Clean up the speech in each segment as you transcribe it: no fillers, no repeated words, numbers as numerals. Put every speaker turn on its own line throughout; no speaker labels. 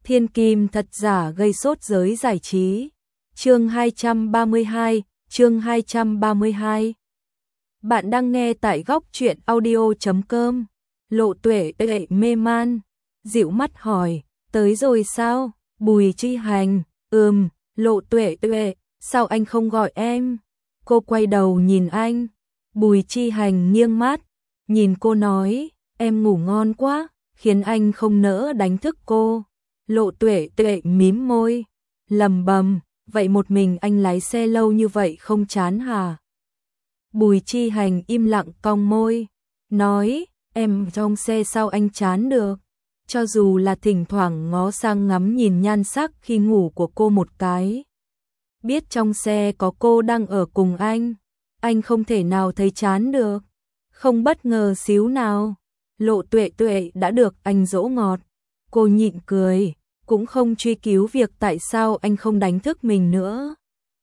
Thiên kim thật giả gây sốt giới giải trí. Chương 232, chương 232. Bạn đang nghe tại góc truyện audio.com. Lộ Tuệ mê man, dịu mắt hỏi, tới rồi sao? Bùi Chi Hành, Lộ Tuệ, sao anh không gọi em? Cô quay đầu nhìn anh. Bùi Chi Hành nghiêng mắt, nhìn cô nói, em ngủ ngon quá, khiến anh không nỡ đánh thức cô. Lộ Tuệ mím môi, lầm bầm, vậy một mình anh lái xe lâu như vậy không chán hả? Bùi Chi Hành im lặng cong môi, nói, em trong xe sao anh chán được? Cho dù là thỉnh thoảng ngó sang ngắm nhìn nhan sắc khi ngủ của cô một cái. Biết trong xe có cô đang ở cùng anh không thể nào thấy chán được. Không bất ngờ xíu nào. Lộ Tuệ đã được anh dỗ ngọt. Cô nhịn cười, cũng không truy cứu việc tại sao anh không đánh thức mình nữa.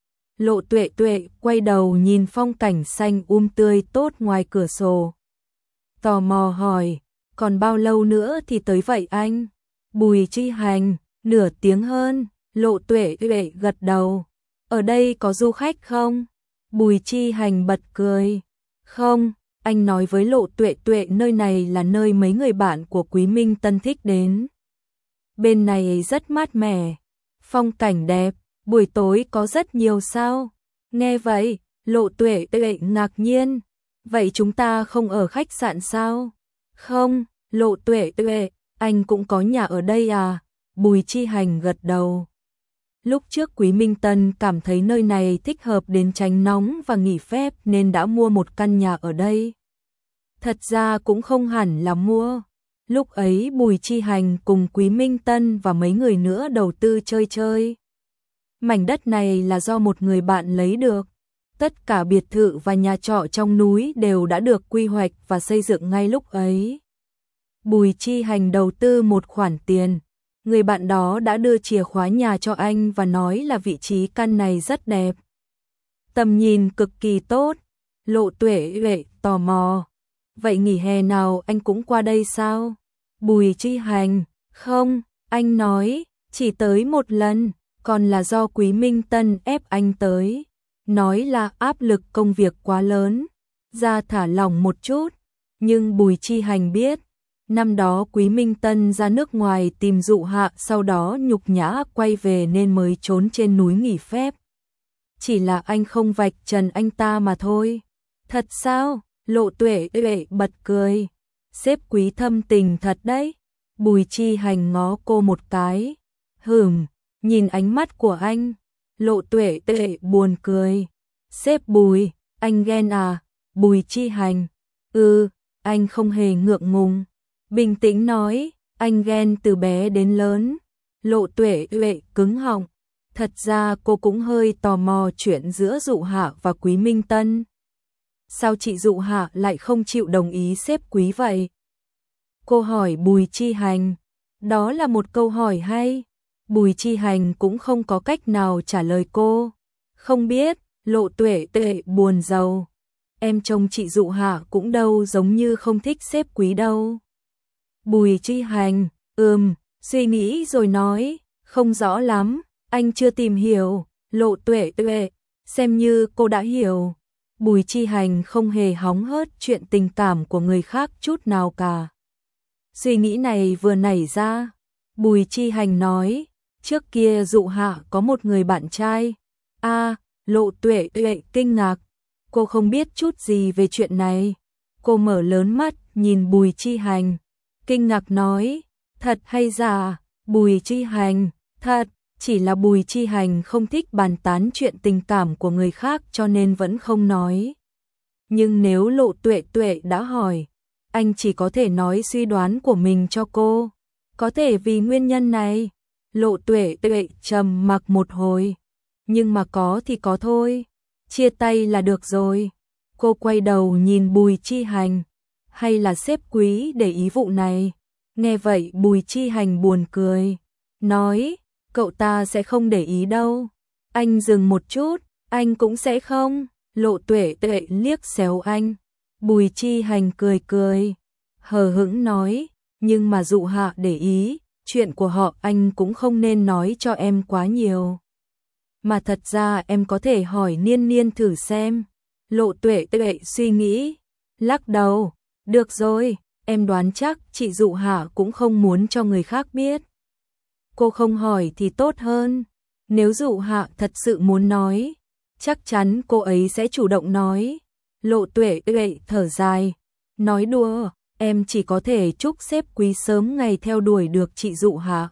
Lộ Tuệ quay đầu nhìn phong cảnh xanh tươi tốt ngoài cửa sổ. Tò mò hỏi, còn bao lâu nữa thì tới vậy anh? Bùi Chi Hành, nửa tiếng hơn. Lộ Tuệ gật đầu. Ở đây có du khách không? Bùi Chi Hành bật cười. Không, anh nói với Lộ Tuệ nơi này là nơi mấy người bạn của Quý Minh Tân thích đến. Bên này rất mát mẻ, phong cảnh đẹp, buổi tối có rất nhiều sao? Nghe vậy, Lộ Tuệ ngạc nhiên. Vậy chúng ta không ở khách sạn sao? Không, Lộ Tuệ, anh cũng có nhà ở đây à? Bùi Chi Hành gật đầu. Lúc trước Quý Minh Tân cảm thấy nơi này thích hợp đến tránh nóng và nghỉ phép nên đã mua một căn nhà ở đây. Thật ra cũng không hẳn là mua. Lúc ấy Bùi Chi Hành cùng Quý Minh Tân và mấy người nữa đầu tư chơi. Mảnh đất này là do một người bạn lấy được. Tất cả biệt thự và nhà trọ trong núi đều đã được quy hoạch và xây dựng ngay lúc ấy. Bùi Chi Hành đầu tư một khoản tiền. Người bạn đó đã đưa chìa khóa nhà cho anh và nói là vị trí căn này rất đẹp. Tầm nhìn cực kỳ tốt. Lộ Tuệ tò mò. Vậy nghỉ hè nào anh cũng qua đây sao? Bùi Chi Hành, không, anh nói, chỉ tới một lần, còn là do Quý Minh Tân ép anh tới. Nói là áp lực công việc quá lớn, ra thả lỏng một chút. Nhưng Bùi Chi Hành biết, năm đó Quý Minh Tân ra nước ngoài tìm Dụ Hạ, sau đó nhục nhã quay về nên mới trốn trên núi nghỉ phép. Chỉ là anh không vạch trần anh ta mà thôi. Thật sao? Lộ Tuệ bật cười. Sếp Quý thâm tình thật đấy. Bùi Chi Hành ngó cô một cái. Nhìn ánh mắt của anh. Lộ Tuệ buồn cười. Sếp Bùi, anh ghen à? Bùi Chi Hành. Anh không hề ngượng ngùng. Bình tĩnh nói, anh ghen từ bé đến lớn. Lộ Tuệ cứng họng. Thật ra cô cũng hơi tò mò chuyện giữa Dụ Hạ và Quý Minh Tân. Sao chị Dụ Hạ lại không chịu đồng ý sếp Quý vậy? Cô hỏi Bùi Chi Hành. Đó là một câu hỏi hay. Bùi Chi Hành cũng không có cách nào trả lời cô. Không biết. Lộ Tuệ buồn rầu. Em trông chị Dụ Hạ cũng đâu giống như không thích sếp Quý đâu. Bùi Chi Hành, suy nghĩ rồi nói, không rõ lắm, anh chưa tìm hiểu. Lộ Tuệ xem như cô đã hiểu. Bùi Chi Hành không hề hóng hớt chuyện tình cảm của người khác chút nào cả. Suy nghĩ này vừa nảy ra, Bùi Chi Hành nói, trước kia Dụ Hạ có một người bạn trai. Lộ Tuệ kinh ngạc, cô không biết chút gì về chuyện này. Cô mở lớn mắt nhìn Bùi Chi Hành, kinh ngạc nói, thật hay giả? Bùi Chi Hành, thật. Chỉ là Bùi Chi Hành không thích bàn tán chuyện tình cảm của người khác cho nên vẫn không nói. Nhưng nếu Lộ Tuệ đã hỏi, anh chỉ có thể nói suy đoán của mình cho cô. Có thể vì nguyên nhân này. Lộ Tuệ trầm mặc một hồi. Nhưng mà có thì có thôi. Chia tay là được rồi. Cô quay đầu nhìn Bùi Chi Hành. Hay là sếp Quý để ý vụ này? Nghe vậy Bùi Chi Hành buồn cười. Nói, cậu ta sẽ không để ý đâu. Anh dừng một chút, anh cũng sẽ không. Lộ Tuệ liếc xéo anh. Bùi Chi Hành cười, hờ hững nói, nhưng mà Dụ Hạ để ý, chuyện của họ anh cũng không nên nói cho em quá nhiều. Mà thật ra em có thể hỏi Niên Niên thử xem. Lộ Tuệ Tuệ suy nghĩ, lắc đầu, được rồi, em đoán chắc chị Dụ Hạ cũng không muốn cho người khác biết. Cô không hỏi thì tốt hơn, nếu Dụ Hạ thật sự muốn nói, chắc chắn cô ấy sẽ chủ động nói. Lộ Tuệ Tuệ thở dài, nói đùa, em chỉ có thể chúc sếp Quý sớm ngày theo đuổi được chị Dụ Hạ.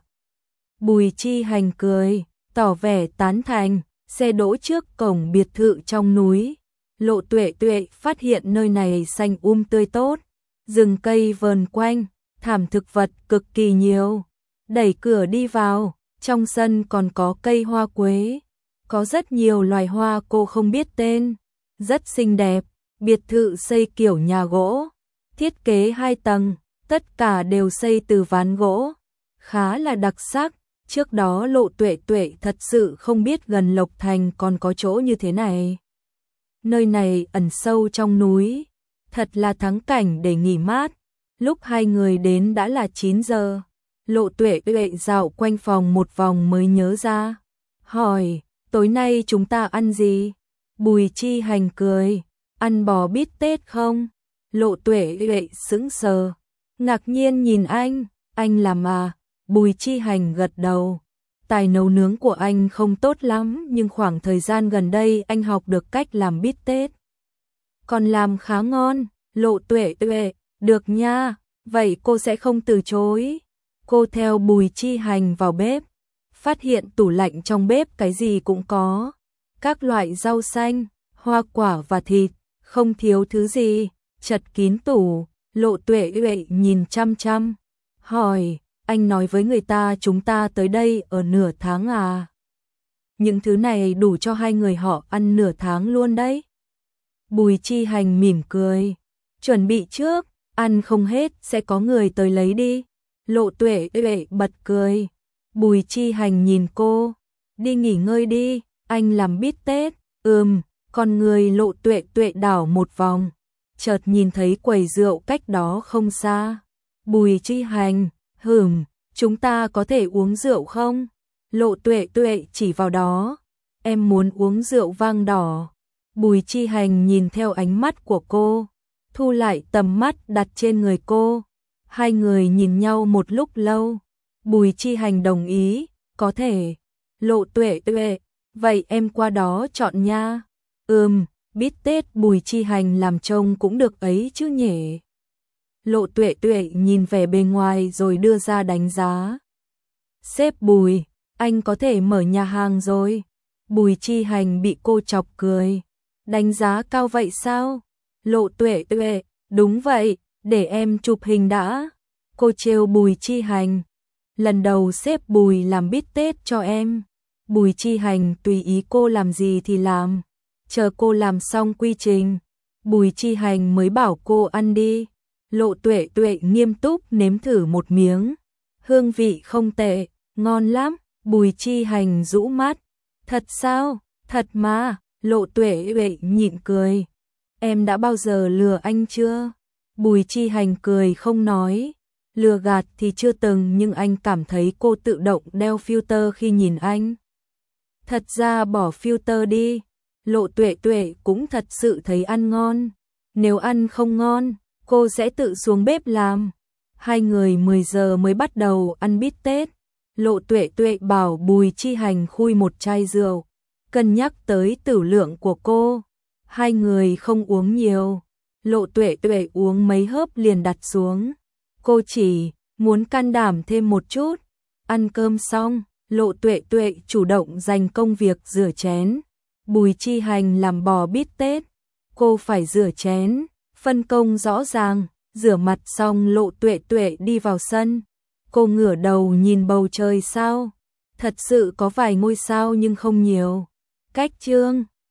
Bùi Chi Hành cười, tỏ vẻ tán thành, xe đỗ trước cổng biệt thự trong núi. Lộ Tuệ Tuệ phát hiện nơi này xanh tươi tốt, rừng cây vờn quanh, thảm thực vật cực kỳ nhiều. Đẩy cửa đi vào, trong sân còn có cây hoa quế, có rất nhiều loài hoa cô không biết tên, rất xinh đẹp. Biệt thự xây kiểu nhà gỗ, thiết kế 2 tầng, tất cả đều xây từ ván gỗ, khá là đặc sắc. Trước đó Lộ Tuệ Tuệ thật sự không biết gần Lộc Thành còn có chỗ như thế này. Nơi này ẩn sâu trong núi, thật là thắng cảnh để nghỉ mát. Lúc hai người đến đã là 9 giờ. Lộ Tuệ Tuệ dạo quanh phòng một vòng mới nhớ ra, hỏi, tối nay chúng ta ăn gì? Bùi Chi Hành cười, ăn bò bít tết không? Lộ Tuệ Tuệ sững sờ, ngạc nhiên nhìn anh làm à? Bùi Chi Hành gật đầu, tài nấu nướng của anh không tốt lắm nhưng khoảng thời gian gần đây anh học được cách làm bít tết. Còn làm khá ngon. Lộ Tuệ Tuệ, được nha, vậy cô sẽ không từ chối. Cô theo Bùi Chi Hành vào bếp, phát hiện tủ lạnh trong bếp cái gì cũng có, các loại rau xanh, hoa quả và thịt, không thiếu thứ gì, chật kín tủ. Lộ Tuệ Tuệ nhìn chăm chăm, hỏi, anh nói với người ta chúng ta tới đây ở nửa tháng à? Những thứ này đủ cho hai người họ ăn nửa tháng luôn đấy. Bùi Chi Hành mỉm cười, chuẩn bị trước, ăn không hết sẽ có người tới lấy đi. Lộ Tuệ Tuệ bật cười. Bùi Chi Hành nhìn cô, đi nghỉ ngơi đi, anh làm bít tết. Con người Lộ Tuệ Tuệ đảo một vòng, chợt nhìn thấy quầy rượu cách đó không xa. Bùi Chi Hành, chúng ta có thể uống rượu không? Lộ Tuệ Tuệ chỉ vào đó, em muốn uống rượu vang đỏ. Bùi Chi Hành nhìn theo ánh mắt của cô, thu lại tầm mắt đặt trên người cô. Hai người nhìn nhau một lúc lâu. Bùi Chi Hành đồng ý, có thể. Lộ Tuệ Tuệ, vậy em qua đó chọn nha. Bít tết Bùi Chi Hành làm trông cũng được ấy chứ nhỉ. Lộ Tuệ Tuệ nhìn vẻ bề ngoài rồi đưa ra đánh giá. Sếp Bùi, anh có thể mở nhà hàng rồi. Bùi Chi Hành bị cô chọc cười. Đánh giá cao vậy sao? Lộ Tuệ Tuệ, đúng vậy, để em chụp hình đã. Cô trêu Bùi Chi Hành. Lần đầu sếp Bùi làm bít tết cho em. Bùi Chi Hành tùy ý cô làm gì thì làm. Chờ cô làm xong quy trình, Bùi Chi Hành mới bảo cô ăn đi. Lộ Tuệ Tuệ nghiêm túc nếm thử một miếng. Hương vị không tệ, ngon lắm. Bùi Chi Hành rũ mắt. Thật sao? Thật mà. Lộ Tuệ Tuệ nhịn cười. Em đã bao giờ lừa anh chưa? Bùi Chi Hành cười không nói. Lừa gạt thì chưa từng, nhưng anh cảm thấy cô tự động đeo filter khi nhìn anh. Thật ra bỏ filter đi. Lộ Tuệ Tuệ cũng thật sự thấy ăn ngon. Nếu ăn không ngon, cô sẽ tự xuống bếp làm. Hai người 10 giờ mới bắt đầu ăn bít tết. Lộ Tuệ Tuệ bảo Bùi Chi Hành khui một chai rượu, cân nhắc tới tử lượng của cô. Hai người không uống nhiều. Lộ Tuệ Tuệ uống mấy hớp liền đặt xuống. Cô chỉ muốn can đảm thêm một chút. Ăn cơm xong, Lộ Tuệ Tuệ chủ động dành công việc rửa chén. Bùi Chi Hành làm bò bít tết, cô phải rửa chén, phân công rõ ràng. Rửa mặt xong Lộ Tuệ Tuệ đi vào sân. Cô ngửa đầu nhìn bầu trời sao. Thật sự có vài ngôi sao nhưng không nhiều. Cách chương